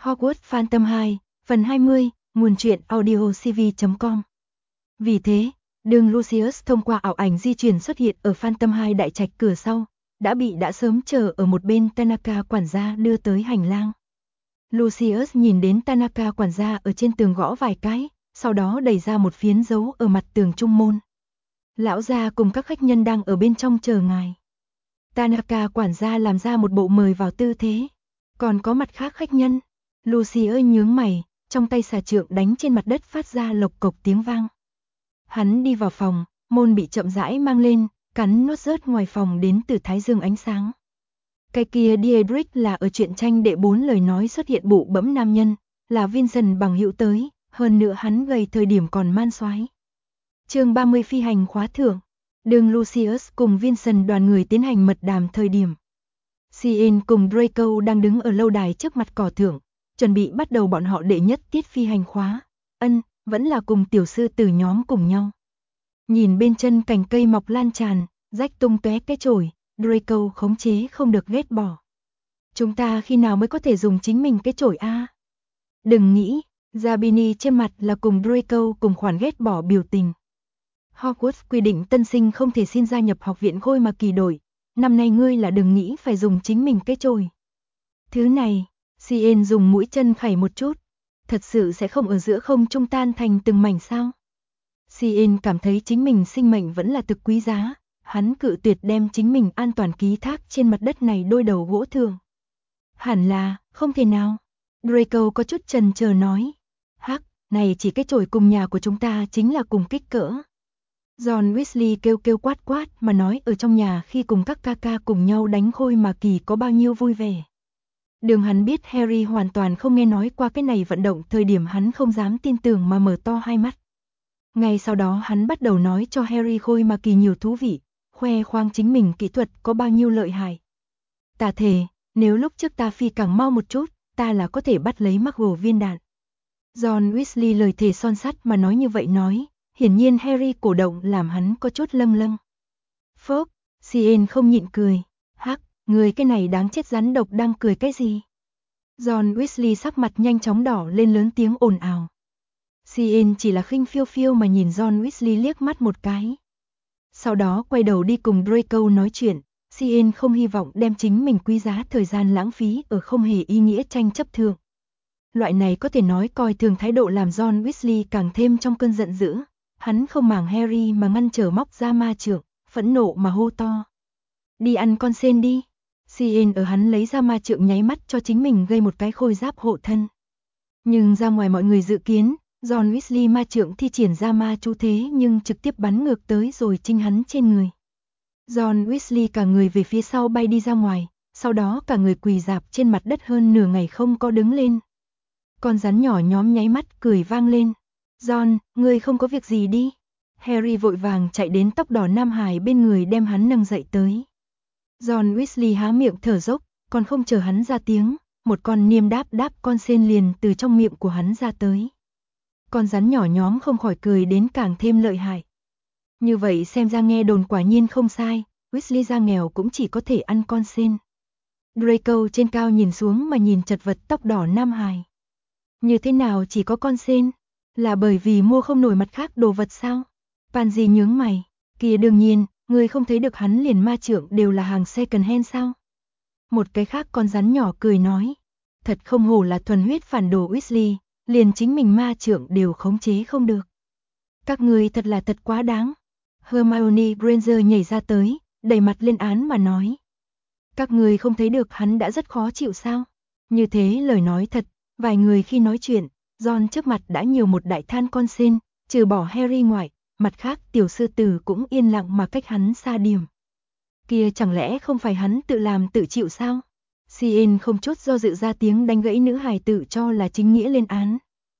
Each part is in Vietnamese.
Hogwarts Phantom 2, phần 20, nguồn truyện audiocv.com. Vì thế, đường Lucius thông qua ảo ảnh di chuyển xuất hiện ở Phantom 2 đại trạch cửa sau, đã sớm chờ ở một bên Tanaka quản gia đưa tới hành lang. Lucius nhìn đến Tanaka quản gia ở trên tường gõ vài cái, sau đó đẩy ra một phiến dấu ở mặt tường trung môn. Lão gia cùng các khách nhân đang ở bên trong chờ ngài. Tanaka quản gia làm ra một bộ mời vào tư thế. Còn có mặt khác khách nhân. Lucius nhướng mày, trong tay xà trượng đánh trên mặt đất phát ra lộc cộc tiếng vang. Hắn đi vào phòng, môn bị chậm rãi mang lên, cắn nuốt rớt ngoài phòng đến từ thái dương ánh sáng. Cái kia Diedrich là ở truyện tranh đệ 4 lời nói xuất hiện bụ bẫm nam nhân, là Vincent bằng hữu tới, hơn nữa hắn gầy thời điểm còn man soái. Chương 30 phi hành khóa thưởng. Đường Lucius cùng Vincent đoàn người tiến hành mật đàm thời điểm. Cien cùng Draco đang đứng ở lâu đài trước mặt cỏ thưởng, chuẩn bị bắt đầu bọn họ đệ nhất tiết phi hành khóa. Vẫn là cùng tiểu sư tử nhóm cùng nhau. Nhìn bên chân cành cây mọc lan tràn, rách tung tóe cái chổi, Draco khống chế không được ghét bỏ. Chúng ta khi nào mới có thể dùng chính mình cái chổi a? Đừng nghĩ, Zabini trên mặt là cùng Draco cùng khoản ghét bỏ biểu tình. Hogwarts quy định tân sinh không thể xin gia nhập học viện Khôi mà kỳ đổi. Năm nay ngươi là đừng nghĩ phải dùng chính mình cái chổi. Thứ này, Cien dùng mũi chân khẩy một chút. Thật sự sẽ không ở giữa không trung tan thành từng mảnh sao? Cien cảm thấy chính mình sinh mệnh vẫn là thực quý giá. Hắn cự tuyệt đem chính mình an toàn ký thác trên mặt đất này đôi đầu gỗ thường. Hẳn là, không thể nào. Draco có chút chần chờ nói. Hắc, này chỉ cái chổi cùng nhà của chúng ta chính là cùng kích cỡ. John Weasley kêu quát quát mà nói ở trong nhà khi cùng các ca ca cùng nhau đánh Khôi mà kỳ có bao nhiêu vui vẻ. Đường hắn biết Harry hoàn toàn không nghe nói qua cái này vận động thời điểm hắn không dám tin tưởng mà mở to hai mắt. Ngay sau đó hắn bắt đầu nói cho Harry Khôi mà kỳ nhiều thú vị, khoe khoang chính mình kỹ thuật có bao nhiêu lợi hại. Ta thề, nếu lúc trước ta phi càng mau một chút, ta là có thể bắt lấy Muggle viên đạn. John Weasley lời thề son sắt mà nói như vậy nói. Hiển nhiên Harry cổ động làm hắn có chút lâng lâng. Phốc, Cien không nhịn cười. Hắc, người cái này đáng chết rắn độc đang cười cái gì? John Weasley sắc mặt nhanh chóng đỏ lên lớn tiếng ồn ào. Cien chỉ là khinh phiêu phiêu mà nhìn John Weasley liếc mắt một cái. Sau đó quay đầu đi cùng Draco nói chuyện. Cien không hy vọng đem chính mình quý giá thời gian lãng phí ở không hề ý nghĩa tranh chấp thượng. Loại này có thể nói coi thường thái độ làm John Weasley càng thêm trong cơn giận dữ. Hắn không màng Harry mà ngăn trở móc ra ma trượng, phẫn nộ mà hô to. Đi ăn con sên đi. Cien ở hắn lấy ra ma trượng nháy mắt cho chính mình gây một cái khôi giáp hộ thân. Nhưng ra ngoài mọi người dự kiến, John Weasley ma trượng thi triển ra ma chú thế nhưng trực tiếp bắn ngược tới rồi chinh hắn trên người. John Weasley cả người về phía sau bay đi ra ngoài, sau đó cả người quỳ rạp trên mặt đất hơn nửa ngày không có đứng lên. Con rắn nhỏ nhóm nháy mắt cười vang lên. John, ngươi không có việc gì đi. Harry vội vàng chạy đến tóc đỏ Nam Hải bên người đem hắn nâng dậy tới. John Weasley há miệng thở dốc, còn không chờ hắn ra tiếng, một con niêm đáp con sên liền từ trong miệng của hắn ra tới. Con rắn nhỏ nhóm không khỏi cười đến càng thêm lợi hại. Như vậy xem ra nghe đồn quả nhiên không sai, Weasley gia nghèo cũng chỉ có thể ăn con sên. Draco trên cao nhìn xuống mà nhìn chật vật tóc đỏ Nam Hải. Như thế nào chỉ có con sên? Là bởi vì mua không nổi mặt khác đồ vật sao? Pansy nhướng mày, kia đương nhiên, người không thấy được hắn liền ma trượng đều là hàng second hand sao? Một cái khác con rắn nhỏ cười nói, thật không hổ là thuần huyết phản đồ Weasley, liền chính mình ma trượng đều khống chế không được. Các người thật là thật quá đáng. Hermione Granger nhảy ra tới, đẩy mặt lên án mà nói. Các người không thấy được hắn đã rất khó chịu sao? Như thế lời nói thật, vài người khi nói chuyện, John trước mặt đã nhiều một đại than con sên, trừ bỏ Harry ngoại, mặt khác tiểu sư tử cũng yên lặng mà cách hắn xa điểm. Kia chẳng lẽ không phải hắn tự làm tự chịu sao? Cien không chút do dự ra tiếng đánh gãy nữ hài tử cho là chính nghĩa lên án.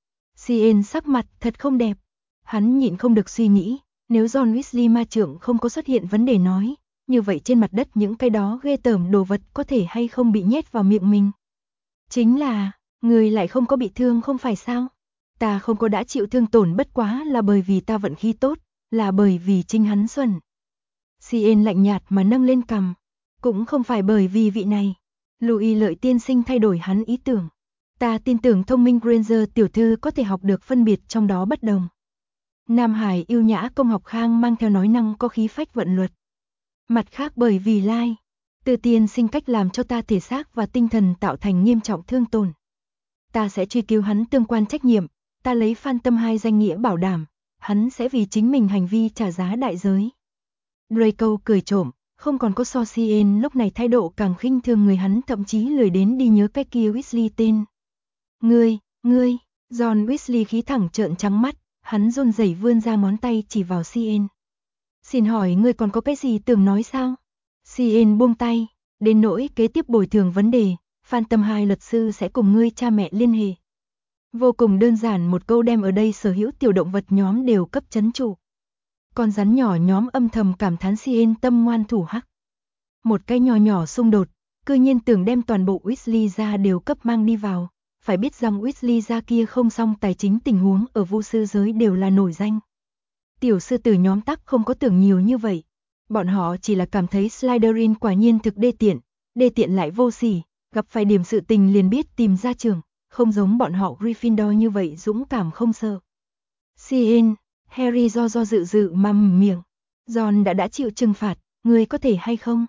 Cien sắc mặt thật không đẹp. Hắn nhịn không được suy nghĩ, nếu John Weasley ma trượng không có xuất hiện vấn đề nói, như vậy trên mặt đất những cái đó ghê tởm đồ vật có thể hay không bị nhét vào miệng mình. Chính là, người lại không có bị thương không phải sao? Ta không có đã chịu thương tổn bất quá là bởi vì ta vận khí tốt, là bởi vì chính hắn xuẩn. Cien lạnh nhạt mà nâng lên cằm, cũng không phải bởi vì vị này. Louis Lợi tiên sinh thay đổi hắn ý tưởng. Ta tin tưởng thông minh Granger tiểu thư có thể học được phân biệt trong đó bất đồng. Nam Hải yêu nhã công học khang mang theo nói năng có khí phách vận luật. Mặt khác bởi vì Lai, Từ tiên sinh cách làm cho ta thể xác và tinh thần tạo thành nghiêm trọng thương tổn. Ta sẽ truy cứu hắn tương quan trách nhiệm, ta lấy Phan Tâm Hai danh nghĩa bảo đảm, hắn sẽ vì chính mình hành vi trả giá đại giới. Draco cười trộm, không còn có Socien lúc này thái độ càng khinh thường người hắn thậm chí lười đến đi nhớ cái kia Weasley tên. Ngươi, John Weasley khí thẳng trợn trắng mắt, hắn run rẩy vươn ra ngón tay chỉ vào Cien. Xin hỏi ngươi còn có cái gì tưởng nói sao? Cien buông tay, đến nỗi kế tiếp bồi thường vấn đề, Phan Tâm Hai luật sư sẽ cùng ngươi cha mẹ liên hệ. Vô cùng đơn giản một câu đem ở đây sở hữu tiểu động vật nhóm đều cấp chấn trụ. Con rắn nhỏ nhóm âm thầm cảm thán Cien tâm ngoan thủ hắc. Một cái nhỏ nhỏ xung đột, cư nhiên tưởng đem toàn bộ Weasley gia đều cấp mang đi vào. Phải biết rằng Weasley gia kia không song tài chính tình huống ở vu sư giới đều là nổi danh. Tiểu sư tử nhóm tắc không có tưởng nhiều như vậy. Bọn họ chỉ là cảm thấy Slytherin quả nhiên thực đê tiện lại vô sỉ, gặp phải điểm sự tình liền biết tìm ra trường, không giống bọn họ Gryffindor như vậy dũng cảm không sợ. Cien, Harry do dự mằm miệng. Ron đã chịu trừng phạt, ngươi có thể hay không?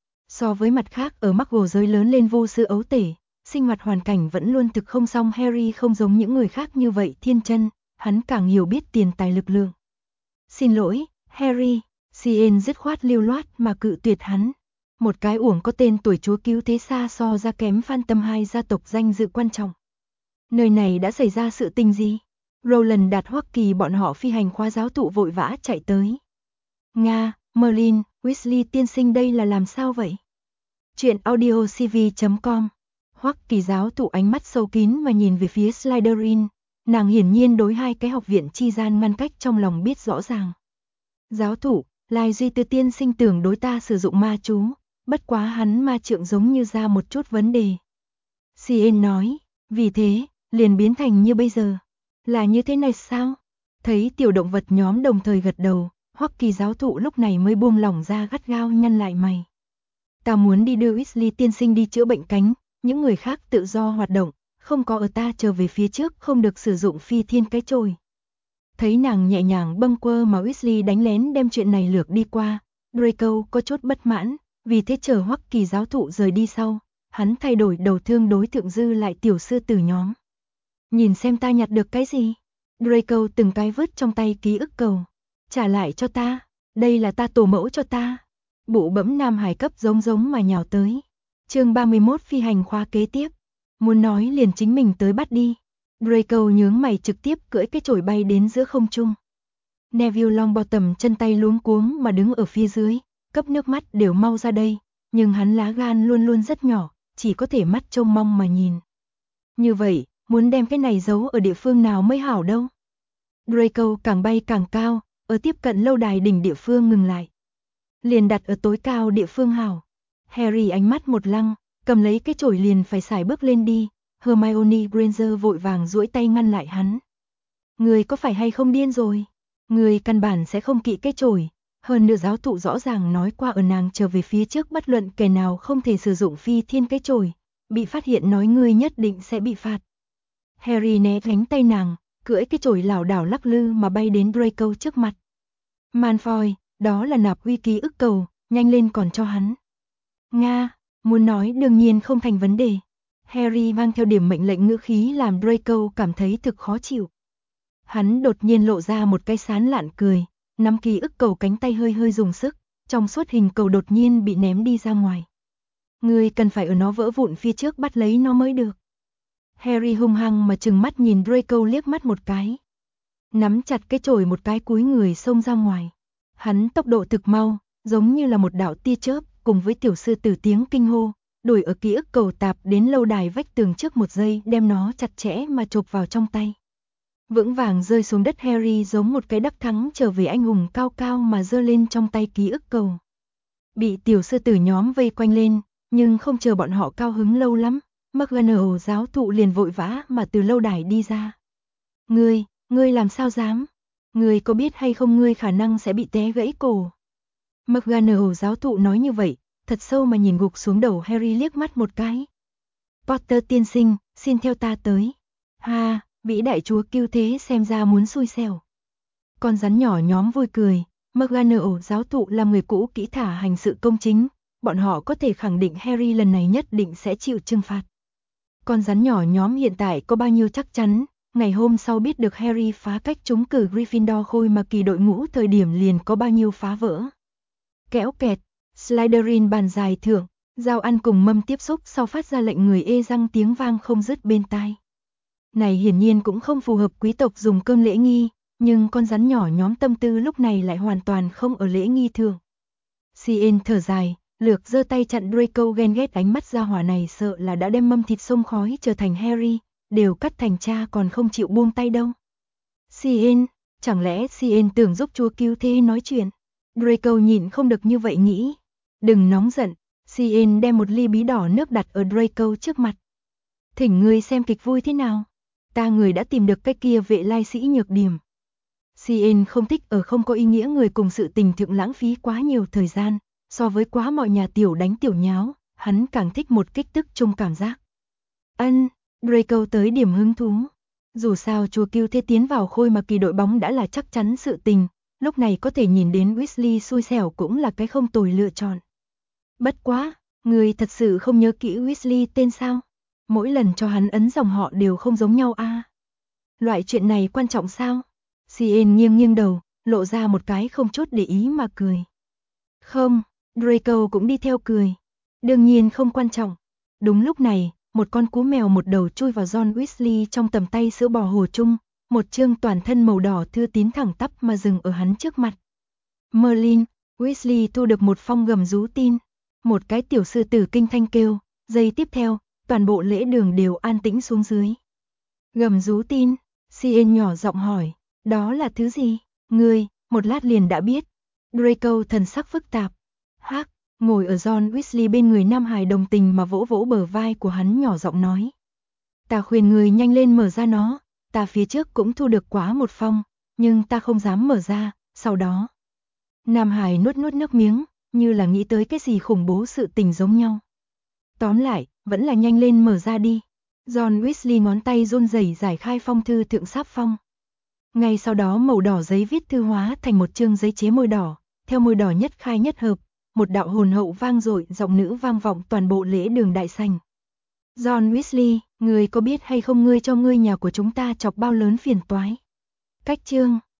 So với mặt khác ở Muggle giới lớn lên vô sư ấu tể, sinh hoạt hoàn cảnh vẫn luôn thực không song Harry không giống những người khác như vậy thiên chân, hắn càng hiểu biết tiền tài lực lượng. Xin lỗi, Harry, Cien dứt khoát lưu loát mà cự tuyệt hắn. Một cái uổng có tên tuổi chúa cứu thế xa so ra kém Phan Tâm Hai gia tộc danh dự quan trọng. Nơi này đã xảy ra sự tình gì? Roland đạt Hoa Kỳ bọn họ phi hành khóa giáo thụ vội vã chạy tới. Nga, Merlin, Weasley tiên sinh đây là làm sao vậy? Chuyện audiocv.com. Hoắc Kỳ giáo thụ ánh mắt sâu kín mà nhìn về phía Slytherin, nàng hiển nhiên đối hai cái học viện chi gian ngăn cách trong lòng biết rõ ràng. Giáo thụ, Lai Duy Tư tiên sinh tưởng đối ta sử dụng ma chú, bất quá hắn ma trượng giống như ra một chút vấn đề. Cien nói, vì thế, liền biến thành như bây giờ. Là như thế này sao? Thấy tiểu động vật nhóm đồng thời gật đầu, Hoắc Kỳ giáo thụ lúc này mới buông lỏng ra gắt gao nhăn lại mày. Ta muốn đi đưa Weasley tiên sinh đi chữa bệnh cánh, những người khác tự do hoạt động, không có ở ta trở về phía trước không được sử dụng phi thiên cái chổi. Thấy nàng nhẹ nhàng bâng quơ mà Weasley đánh lén đem chuyện này lược đi qua, Draco có chút bất mãn, vì thế chờ Hoắc Kỳ giáo thụ rời đi sau, hắn thay đổi đầu thương đối thượng dư lại tiểu sư tử nhóm. Nhìn xem ta nhặt được cái gì? Draco từng cái vứt trong tay ký ức cầu. Trả lại cho ta, đây là ta tổ mẫu cho ta. Bụ bẫm Nam Hải cấp giống mà nhào tới. Chương 31 phi hành khóa kế tiếp. Muốn nói liền chính mình tới bắt đi. Draco nhướng mày trực tiếp cưỡi cái chổi bay đến giữa không trung. Neville Longbottom chân tay luống cuống mà đứng ở phía dưới, cấp nước mắt đều mau ra đây, nhưng hắn lá gan luôn luôn rất nhỏ, chỉ có thể mắt trông mong mà nhìn. Như vậy, muốn đem cái này giấu ở địa phương nào mới hảo đâu. Draco càng bay càng cao, ở tiếp cận lâu đài đỉnh địa phương ngừng lại. Liền đặt ở tối cao địa phương hảo. Harry ánh mắt một lăng, cầm lấy cái chổi liền phải xài bước lên đi. Hermione Granger vội vàng duỗi tay ngăn lại hắn. Người có phải hay không điên rồi? Người căn bản sẽ không kỵ cái chổi. Hơn nữa giáo thụ rõ ràng nói qua ở nàng trở về phía trước bất luận kẻ nào không thể sử dụng phi thiên cái chổi. Bị phát hiện nói ngươi nhất định sẽ bị phạt. Harry né tránh tay nàng, cưỡi cái chổi lảo đảo lắc lư mà bay đến Draco trước mặt. Malfoy, đó là nạp uy ký ức cầu, nhanh lên còn cho hắn. Nga, muốn nói đương nhiên không thành vấn đề. Harry mang theo điểm mệnh lệnh ngữ khí làm Draco cảm thấy thực khó chịu. Hắn đột nhiên lộ ra một cái sán lạn cười, nắm ký ức cầu cánh tay hơi hơi dùng sức, trong suốt hình cầu đột nhiên bị ném đi ra ngoài. Ngươi cần phải ở nó vỡ vụn phía trước bắt lấy nó mới được. Harry hung hăng mà trừng mắt nhìn Draco liếc mắt một cái. Nắm chặt cái chổi một cái cúi người xông ra ngoài. Hắn tốc độ thực mau, giống như là một đạo tia chớp, cùng với tiểu sư tử tiếng kinh hô, đuổi ở ký ức cầu tạp đến lâu đài vách tường trước một giây đem nó chặt chẽ mà chộp vào trong tay. Vững vàng rơi xuống đất Harry giống một cái đắc thắng trở về anh hùng cao cao mà giơ lên trong tay ký ức cầu. Bị tiểu sư tử nhóm vây quanh lên, nhưng không chờ bọn họ cao hứng lâu lắm, McGonagall giáo thụ liền vội vã mà từ lâu đài đi ra. Ngươi làm sao dám? Ngươi có biết hay không ngươi khả năng sẽ bị té gãy cổ? McGonagall giáo thụ nói như vậy, thật sâu mà nhìn gục xuống đầu Harry liếc mắt một cái. Potter tiên sinh, xin theo ta tới. Ha, vĩ đại chúa cứu thế xem ra muốn xui xẻo. Con rắn nhỏ nhóm vui cười, McGonagall giáo thụ là người cũ kỹ thả hành sự công chính, bọn họ có thể khẳng định Harry lần này nhất định sẽ chịu trừng phạt. Con rắn nhỏ nhóm hiện tại có bao nhiêu chắc chắn, ngày hôm sau biết được Harry phá cách trúng cử Gryffindor khôi mà kỳ đội ngũ thời điểm liền có bao nhiêu phá vỡ. Kéo kẹt, Slytherin bàn dài thưởng, dao ăn cùng mâm tiếp xúc sau phát ra lệnh người ê răng tiếng vang không dứt bên tai. Này hiển nhiên cũng không phù hợp quý tộc dùng cơm lễ nghi, nhưng con rắn nhỏ nhóm tâm tư lúc này lại hoàn toàn không ở lễ nghi thường. Cien thở dài, lược giơ tay chặn Draco ghen ghét ánh mắt ra hỏa này sợ là đã đem mâm thịt sông khói trở thành Harry, đều cắt thành cha còn không chịu buông tay đâu. Cien, chẳng lẽ Cien tưởng giúp chúa cứu thế nói chuyện? Draco nhịn không được như vậy nghĩ. Đừng nóng giận, Cien đem một ly bí đỏ nước đặt ở Draco trước mặt. Thỉnh ngươi xem kịch vui thế nào? Ta người đã tìm được cái kia vệ lai sĩ nhược điểm. Cien không thích ở không có ý nghĩa người cùng sự tình thượng lãng phí quá nhiều thời gian, so với quá mọi nhà tiểu đánh tiểu nháo, hắn càng thích một kích tức chung cảm giác. Draco tới điểm hứng thú. Dù sao chúa cứu thế tiến vào khôi mà kỳ đội bóng đã là chắc chắn sự tình, lúc này có thể nhìn đến Weasley xui xẻo cũng là cái không tồi lựa chọn. Bất quá, người thật sự không nhớ kỹ Weasley tên sao? Mỗi lần cho hắn ấn dòng họ đều không giống nhau a. Loại chuyện này quan trọng sao? Cien nghiêng nghiêng đầu, lộ ra một cái không chút để ý mà cười. Không, Draco cũng đi theo cười. Đương nhiên không quan trọng. Đúng lúc này, một con cú mèo một đầu chui vào John Weasley trong tầm tay sữa bò hồ chung, một chương toàn thân màu đỏ thư tín thẳng tắp mà dừng ở hắn trước mặt. Merlin, Weasley thu được một phong gầm rú tin. Một cái tiểu sư tử kinh thanh kêu, giây tiếp theo, toàn bộ lễ đường đều an tĩnh xuống dưới. Gầm rú tin, Cien nhỏ giọng hỏi, đó là thứ gì? Ngươi, một lát liền đã biết. Draco thần sắc phức tạp. Hắc, ngồi ở John Weasley bên người Nam Hải đồng tình mà vỗ vỗ bờ vai của hắn nhỏ giọng nói. Ta khuyên người nhanh lên mở ra nó, ta phía trước cũng thu được quá một phong, nhưng ta không dám mở ra, sau đó. Nam Hải nuốt nuốt nước miếng, như là nghĩ tới cái gì khủng bố sự tình giống nhau. Tóm lại, vẫn là nhanh lên mở ra đi. John Weasley ngón tay run rẩy giải khai phong thư thượng sáp phong. Ngay sau đó màu đỏ giấy viết thư hóa thành một chương giấy chế môi đỏ, theo môi đỏ nhất khai nhất hợp, một đạo hồn hậu vang dội giọng nữ vang vọng toàn bộ lễ đường đại sảnh. John Weasley, ngươi có biết hay không ngươi cho ngươi nhà của chúng ta chọc bao lớn phiền toái? Cách chương